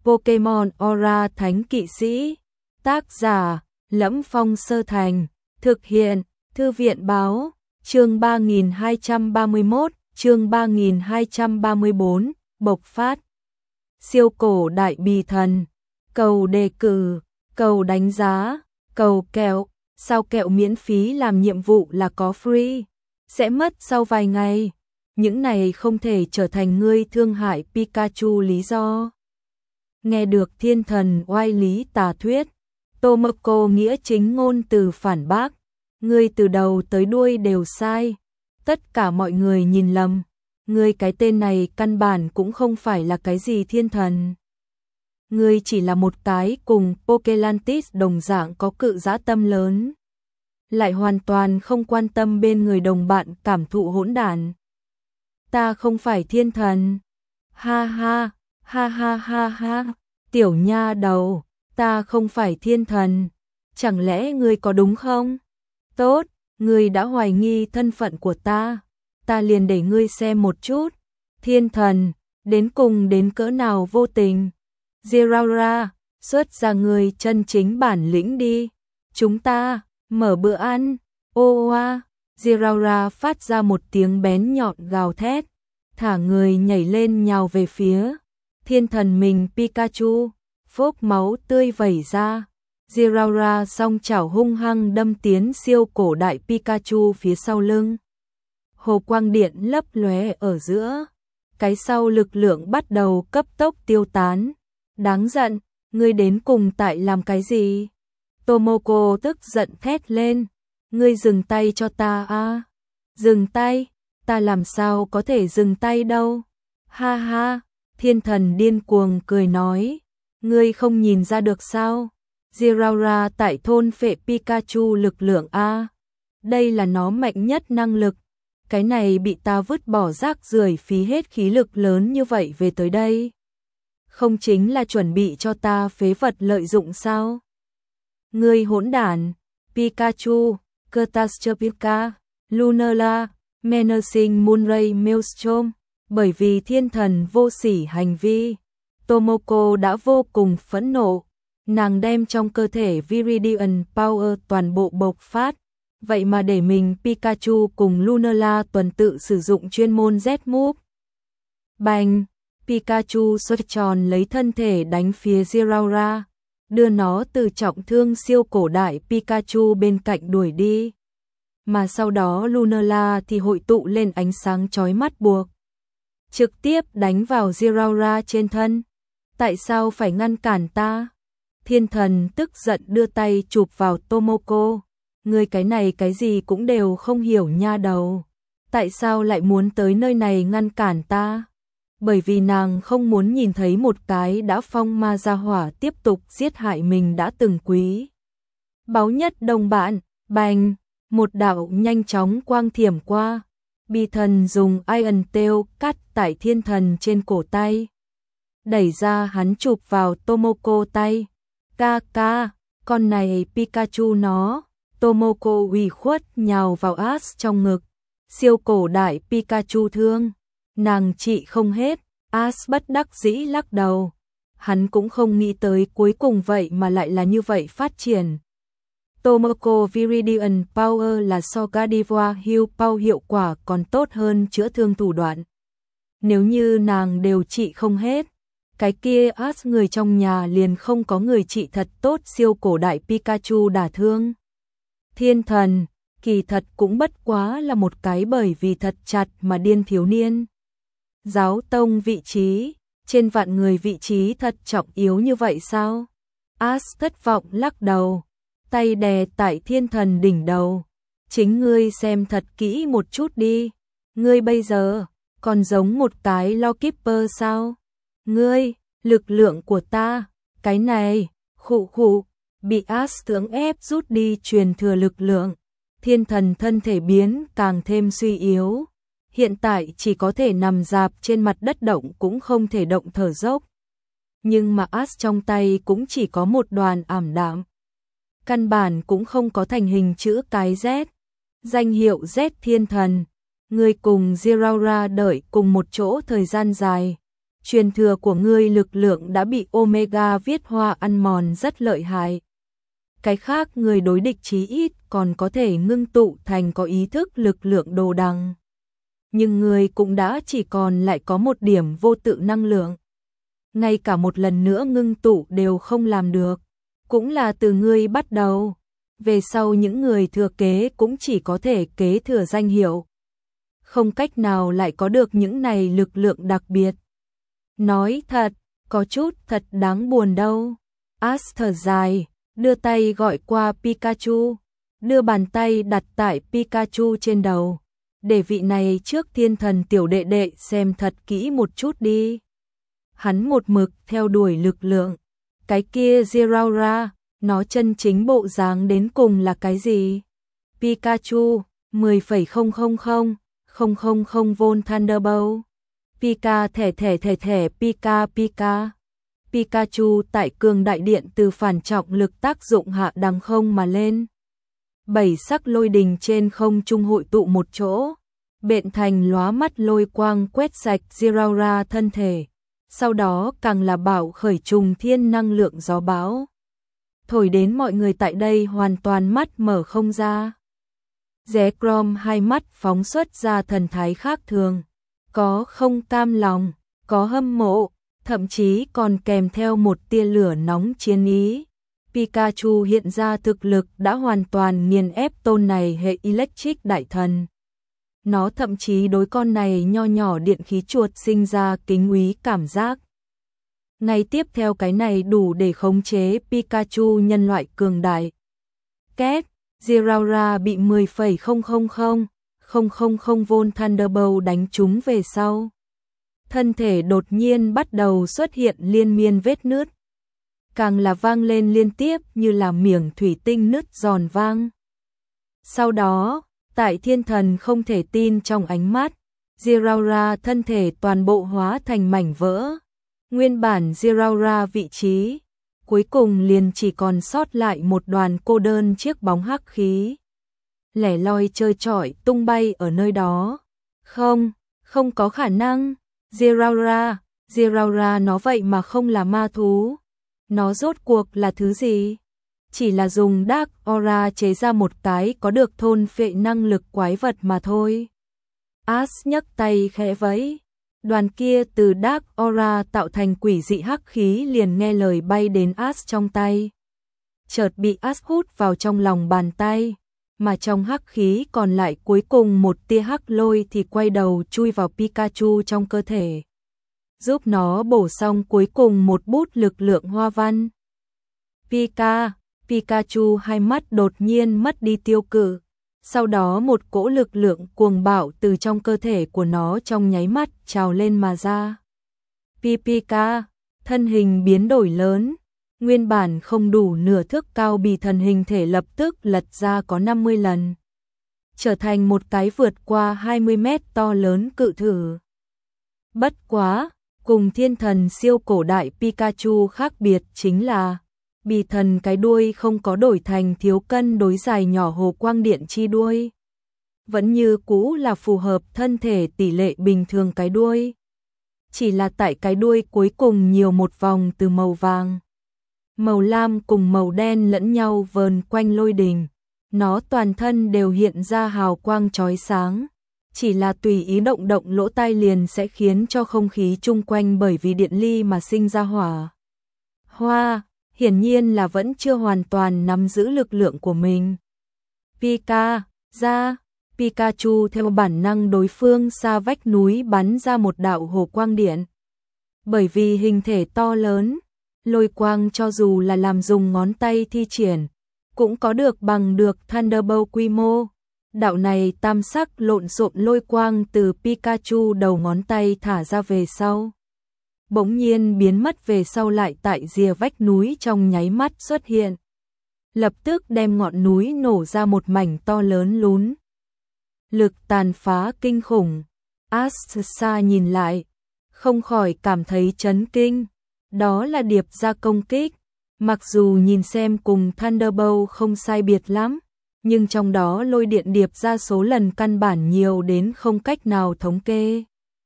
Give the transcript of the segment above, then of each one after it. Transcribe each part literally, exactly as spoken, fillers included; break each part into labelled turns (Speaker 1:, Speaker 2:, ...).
Speaker 1: Pokemon Aura Thánh Kỵ Sĩ. Tác giả: Lẫm Phong Sơ Thành. Thực hiện: Thư viện báo. Chương ba nghìn hai trăm ba mươi mốt, chương ba nghìn hai trăm ba mươi bốn, bộc phát. Siêu cổ đại bì thần. Cầu đề cử, cầu đánh giá, cầu kẹo. Sao kẹo miễn phí làm nhiệm vụ là có free, sẽ mất sau vài ngày. Những này không thể trở thành ngươi thương hại Pikachu lý do. Nghe được thiên thần oai lý tà thuyết, Tomoko nghĩa chính ngôn từ phản bác. Ngươi từ đầu tới đuôi đều sai. Tất cả mọi người nhìn lầm. Ngươi cái tên này căn bản cũng không phải là cái gì thiên thần. Ngươi chỉ là một cái cùng Pokelantis đồng dạng có cự dã tâm lớn, lại hoàn toàn không quan tâm bên người đồng bạn cảm thụ hỗn đản. Ta không phải thiên thần. Ha ha, ha ha ha ha, tiểu nha đầu, ta không phải thiên thần. Chẳng lẽ ngươi có đúng không? Tốt, ngươi đã hoài nghi thân phận của ta. Ta liền để ngươi xem một chút. Thiên thần, đến cùng đến cỡ nào vô tình. Zeraora, xuất ra ngươi chân chính bản lĩnh đi. Chúng ta, mở bữa ăn. Ô oa, Zeraora phát ra một tiếng bén nhọn gào thét. Thả người nhảy lên nhào về phía thiên thần mình Pikachu. Phốc máu tươi vẩy ra. Zeraora song chảo hung hăng đâm tiến siêu cổ đại Pikachu phía sau lưng. Hồ quang điện lấp lóe ở giữa. Cái sau lực lượng bắt đầu cấp tốc tiêu tán. Đáng giận, ngươi đến cùng tại làm cái gì? Tomoko tức giận thét lên. Ngươi dừng tay cho ta a. Dừng tay? Ta làm sao có thể dừng tay đâu? Ha ha, thiên thần điên cuồng cười nói. Ngươi không nhìn ra được sao? Zeraora tại thôn phệ Pikachu lực lượng a. Đây là nó mạnh nhất năng lực. Cái này bị ta vứt bỏ rác rưởi phí hết khí lực lớn như vậy về tới đây. Không chính là chuẩn bị cho ta phế vật lợi dụng sao? Ngươi hỗn đản, Pikachu, Catastrophica, Lunala, Menacing Moonray Maelstrom. Bởi vì thiên thần vô sỉ hành vi, Tomoko đã vô cùng phẫn nộ. Nàng đem trong cơ thể Viridian Power toàn bộ bộc phát. Vậy mà để mình Pikachu cùng Lunala tuần tự sử dụng chuyên môn Z-Move. Bành! Pikachu xoay tròn lấy thân thể đánh phía Zeraora, đưa nó từ trọng thương siêu cổ đại Pikachu bên cạnh đuổi đi. Mà sau đó Lunala thì hội tụ lên ánh sáng chói mắt buộc, trực tiếp đánh vào Zeraora trên thân. Tại sao phải ngăn cản ta? Thiên thần tức giận đưa tay chụp vào Tomoko. Ngươi cái này cái gì cũng đều không hiểu nha đầu. Tại sao lại muốn tới nơi này ngăn cản ta? Bởi vì nàng không muốn nhìn thấy một cái đã phong ma gia hỏa tiếp tục giết hại mình đã từng quý báu nhất đồng bạn. Bành! Một đạo nhanh chóng quang thiểm qua. Bì thần dùng Iron Tail cắt tại thiên thần trên cổ tay, đẩy ra hắn chụp vào Tomoko tay. Ca ca, con này Pikachu nó. Tomoko ủy khuất nhào vào Ash trong ngực. Siêu cổ đại Pikachu thương, nàng trị không hết. Ash bất đắc dĩ lắc đầu. Hắn cũng không nghĩ tới cuối cùng vậy mà lại là như vậy phát triển. Tomoko Viridian Power là so Gardevoir Heal Power hiệu quả còn tốt hơn chữa thương thủ đoạn. Nếu như nàng đều trị không hết, cái kia Ash người trong nhà liền không có người trị thật tốt siêu cổ đại Pikachu đả thương. Thiên thần, kỳ thật cũng bất quá là một cái bởi vì thật chặt mà điên thiếu niên. Giáo tông vị trí, trên vạn người vị trí thật trọng yếu như vậy sao? Ash thất vọng lắc đầu, tay đè tại thiên thần đỉnh đầu. Chính ngươi xem thật kỹ một chút đi. Ngươi bây giờ còn giống một cái Lawkeeper sao? Ngươi, lực lượng của ta, cái này, khụ khụ, bị Ash cưỡng ép rút đi truyền thừa lực lượng. Thiên thần thân thể biến càng thêm suy yếu. Hiện tại chỉ có thể nằm rạp trên mặt đất, động cũng không thể động thở dốc. Nhưng mà Ash trong tay cũng chỉ có một đoàn ảm đạm. Căn bản cũng không có thành hình chữ cái Z. Danh hiệu Z thiên thần. Người cùng Zeraora đợi cùng một chỗ thời gian dài. truyền thừa của ngươi lực lượng đã bị Omega viết hoa ăn mòn rất lợi hại. Cái khác người đối địch chí ít còn có thể ngưng tụ thành có ý thức lực lượng đồ đằng. Nhưng ngươi cũng đã chỉ còn lại có một điểm vô tự năng lượng. Ngay cả một lần nữa ngưng tụ đều không làm được. Cũng là từ ngươi bắt đầu. Về sau những người thừa kế cũng chỉ có thể kế thừa danh hiệu. Không cách nào lại có được những này lực lượng đặc biệt. Nói thật, có chút thật đáng buồn đâu. Ash thở dài, đưa tay gọi qua Pikachu, đưa bàn tay đặt tại Pikachu trên đầu. Để vị này trước thiên thần tiểu đệ đệ xem thật kỹ một chút đi. Hắn một mực theo đuổi lực lượng. Cái kia Zeraora, nó chân chính bộ dáng đến cùng là cái gì? Pikachu, mười phẩy không không không, không không không volt Thunderbolt. Pika thẻ thẻ thẻ thẻ Pika Pika. Pikachu tại cường đại điện từ phản trọng lực tác dụng hạ đằng không mà lên. Bảy sắc lôi đình trên không trung hội tụ một chỗ, bện thành lóa mắt lôi quang quét sạch Zeraora thân thể. Sau đó càng là bảo khởi trùng thiên năng lượng gió bão. Thổi đến mọi người tại đây hoàn toàn mắt mở không ra. Zekrom hai mắt phóng xuất ra thần thái khác thường. Có không cam lòng, có hâm mộ, thậm chí còn kèm theo một tia lửa nóng chiến ý. Pikachu hiện ra thực lực đã hoàn toàn nghiền ép tôn này hệ Electric đại thần. Nó thậm chí đối con này nho nhỏ điện khí chuột sinh ra kính úy cảm giác. Ngay tiếp theo cái này đủ để khống chế Pikachu nhân loại cường đại. Két, Zeraora bị mười phẩy không không không, không không không volt Thunderbolt đánh trúng về sau. Thân thể đột nhiên bắt đầu xuất hiện liên miên vết nứt. Càng là vang lên liên tiếp như là miệng thủy tinh nứt giòn vang. Sau đó, tại thiên thần không thể tin trong ánh mắt, Zeraora thân thể toàn bộ hóa thành mảnh vỡ. Nguyên bản Zeraora vị trí, cuối cùng liền chỉ còn sót lại một đoàn cô đơn chiếc bóng hắc khí. Lẻ loi chơi chọi tung bay ở nơi đó. Không, không có khả năng. Zeraora, Zeraora nó vậy mà không là ma thú. Nó rốt cuộc là thứ gì? Chỉ là dùng Dark Aura chế ra một cái có được thôn phệ năng lực quái vật mà thôi. Ash nhấc tay khẽ vẫy. Đoàn kia từ Dark Aura tạo thành quỷ dị hắc khí liền nghe lời bay đến Ash trong tay. Chợt bị Ash hút vào trong lòng bàn tay, mà trong hắc khí còn lại cuối cùng một tia hắc lôi thì quay đầu chui vào Pikachu trong cơ thể, giúp nó bổ xong cuối cùng một bút lực lượng hoa văn. Pika, Pikachu hai mắt đột nhiên mất đi tiêu cự. Sau đó một cỗ lực lượng cuồng bạo từ trong cơ thể của nó trong nháy mắt trào lên mà ra. Pika, thân hình biến đổi lớn, nguyên bản không đủ nửa thước cao bì thần hình thể lập tức lật ra có năm mươi lần. Trở thành một cái vượt qua hai mươi mét to lớn cự thử. Bất quá, cùng thiên thần siêu cổ đại Pikachu khác biệt chính là bì thần cái đuôi không có đổi thành thiếu cân đối dài nhỏ hồ quang điện chi đuôi. Vẫn như cũ là phù hợp thân thể tỷ lệ bình thường cái đuôi. Chỉ là tại cái đuôi cuối cùng nhiều một vòng từ màu vàng, màu lam cùng màu đen lẫn nhau vờn quanh lôi đình. Nó toàn thân đều hiện ra hào quang chói sáng. Chỉ là tùy ý động động lỗ tai liền sẽ khiến cho không khí chung quanh bởi vì điện ly mà sinh ra hỏa hoa. Hiển nhiên là vẫn chưa hoàn toàn nắm giữ lực lượng của mình. Pika, ra, Pikachu theo bản năng đối phương xa vách núi bắn ra một đạo hồ quang điện. Bởi vì hình thể to lớn, lôi quang cho dù là làm dùng ngón tay thi triển, cũng có được bằng được Thunderbolt quy mô. Đạo này tam sắc lộn xộn lôi quang từ Pikachu đầu ngón tay thả ra về sau, bỗng nhiên biến mất về sau lại tại rìa vách núi trong nháy mắt xuất hiện. Lập tức đem ngọn núi nổ ra một mảnh to lớn lún. Lực tàn phá kinh khủng. Asa nhìn lại, không khỏi cảm thấy chấn kinh. Đó là điệp ra công kích. Mặc dù nhìn xem cùng Thunderbolt không sai biệt lắm, nhưng trong đó lôi điện điệp ra số lần căn bản nhiều đến không cách nào thống kê.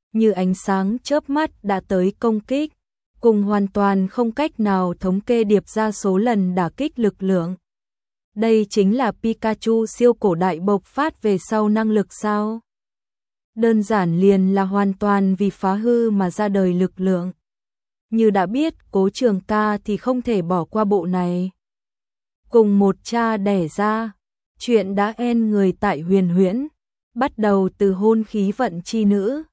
Speaker 1: như ánh sáng chớp mắt đã tới công kích, cùng hoàn toàn không cách nào thống kê điệp ra số lần đả kích lực lượng. Đây chính là Pikachu siêu cổ đại bộc phát về sau năng lực sao? Đơn giản liền là hoàn toàn vì phá hư mà ra đời lực lượng. Như đã biết Cố Trường Ca thì không thể bỏ qua bộ này. Cùng một cha đẻ ra, chuyện đã en người tại Huyền Huyễn, bắt đầu từ hôn khí vận chi nữ,